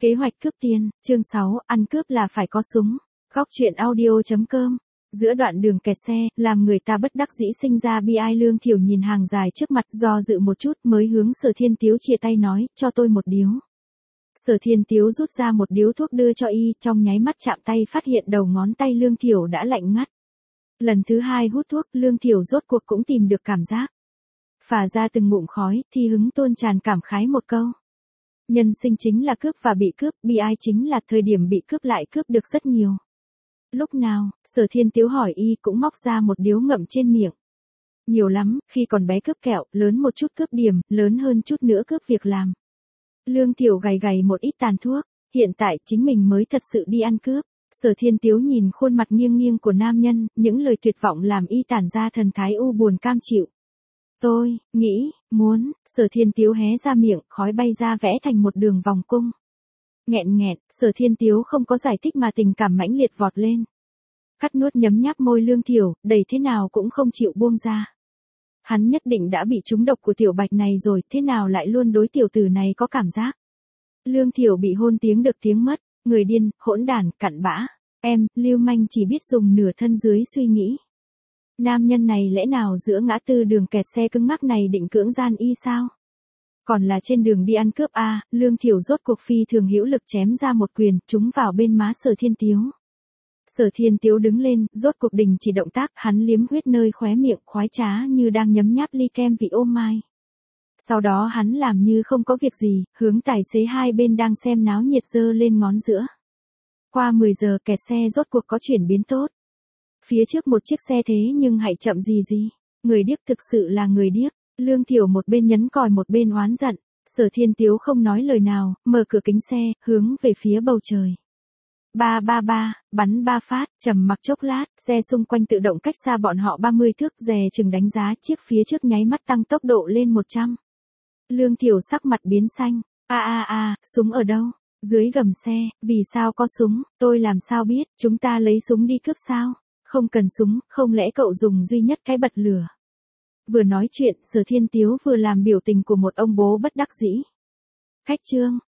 Kế hoạch cướp tiền, chương 6, ăn cướp là phải có súng. Góc truyện audio.com. Giữa đoạn đường kẹt xe, làm người ta bất đắc dĩ sinh ra bi ai. Lương Thiểu nhìn hàng dài trước mặt, do dự một chút mới hướng Sở Thiên Tiếu chia tay nói, cho tôi một điếu. Sở Thiên Tiếu rút ra một điếu thuốc đưa cho y, trong nháy mắt chạm tay phát hiện đầu ngón tay Lương Thiểu đã lạnh ngắt. Lần thứ hai hút thuốc, Lương Thiểu rốt cuộc cũng tìm được cảm giác. Phả ra từng ngụm khói, thì hứng tuôn tràn cảm khái một câu. Nhân sinh chính là cướp và bị cướp, bi ai chính là thời điểm bị cướp lại cướp được rất nhiều. Lúc nào, Sở Thiên Tiếu hỏi y cũng móc ra một điếu ngậm trên miệng. Nhiều lắm, khi còn bé cướp kẹo, lớn một chút cướp điểm, lớn hơn chút nữa cướp việc làm. Lương Thiểu gầy gầy một ít tàn thuốc, hiện tại chính mình mới thật sự đi ăn cướp. Sở Thiên Tiếu nhìn khuôn mặt nghiêng nghiêng của nam nhân, những lời tuyệt vọng làm y tản ra thần thái u buồn cam chịu. Tôi, nghĩ, muốn, Sở Thiên Tiếu hé ra miệng, khói bay ra vẽ thành một đường vòng cung. Nghẹn nghẹn, Sở Thiên Tiếu không có giải thích mà tình cảm mãnh liệt vọt lên. Cắt nuốt nhấm nháp môi Lương Thiểu, đầy thế nào cũng không chịu buông ra. Hắn nhất định đã bị trúng độc của tiểu bạch này rồi, thế nào lại luôn đối tiểu tử này có cảm giác. Lương Thiểu bị hôn tiếng được tiếng mất, người điên, hỗn đản, cặn bã. Em, lưu manh chỉ biết dùng nửa thân dưới suy nghĩ. Nam nhân này lẽ nào giữa ngã tư đường kẹt xe cứng ngắc này định cưỡng gian y sao? Còn là trên đường đi ăn cướp a, Lương Thiểu rốt cuộc phi thường hữu lực chém ra một quyền, trúng vào bên má Sở Thiên Tiếu. Sở Thiên Tiếu đứng lên, rốt cuộc đình chỉ động tác, hắn liếm huyết nơi khóe miệng, khoái trá như đang nhấm nháp ly kem vị ô mai. Sau đó hắn làm như không có việc gì, hướng tài xế hai bên đang xem náo nhiệt giơ lên ngón giữa. Qua 10 giờ kẹt xe rốt cuộc có chuyển biến tốt. Phía trước một chiếc xe thế nhưng hãy chậm gì. Người điếc thực sự là người điếc. Lương Thiểu một bên nhấn còi một bên oán giận. Sở Thiên Tiếu không nói lời nào, mở cửa kính xe, hướng về phía bầu trời. Ba, bắn 3 phát, trầm mặc chốc lát, xe xung quanh tự động cách xa bọn họ 30 thước, dè chừng đánh giá chiếc phía trước nháy mắt tăng tốc độ lên 100. Lương Thiểu sắc mặt biến xanh. Súng ở đâu? Dưới gầm xe, vì sao có súng, tôi làm sao biết, chúng ta lấy súng đi cướp sao? Không cần súng, không lẽ cậu dùng duy nhất cái bật lửa? Vừa nói chuyện, Sở Thiên Tiếu vừa làm biểu tình của một ông bố bất đắc dĩ. Khách trương,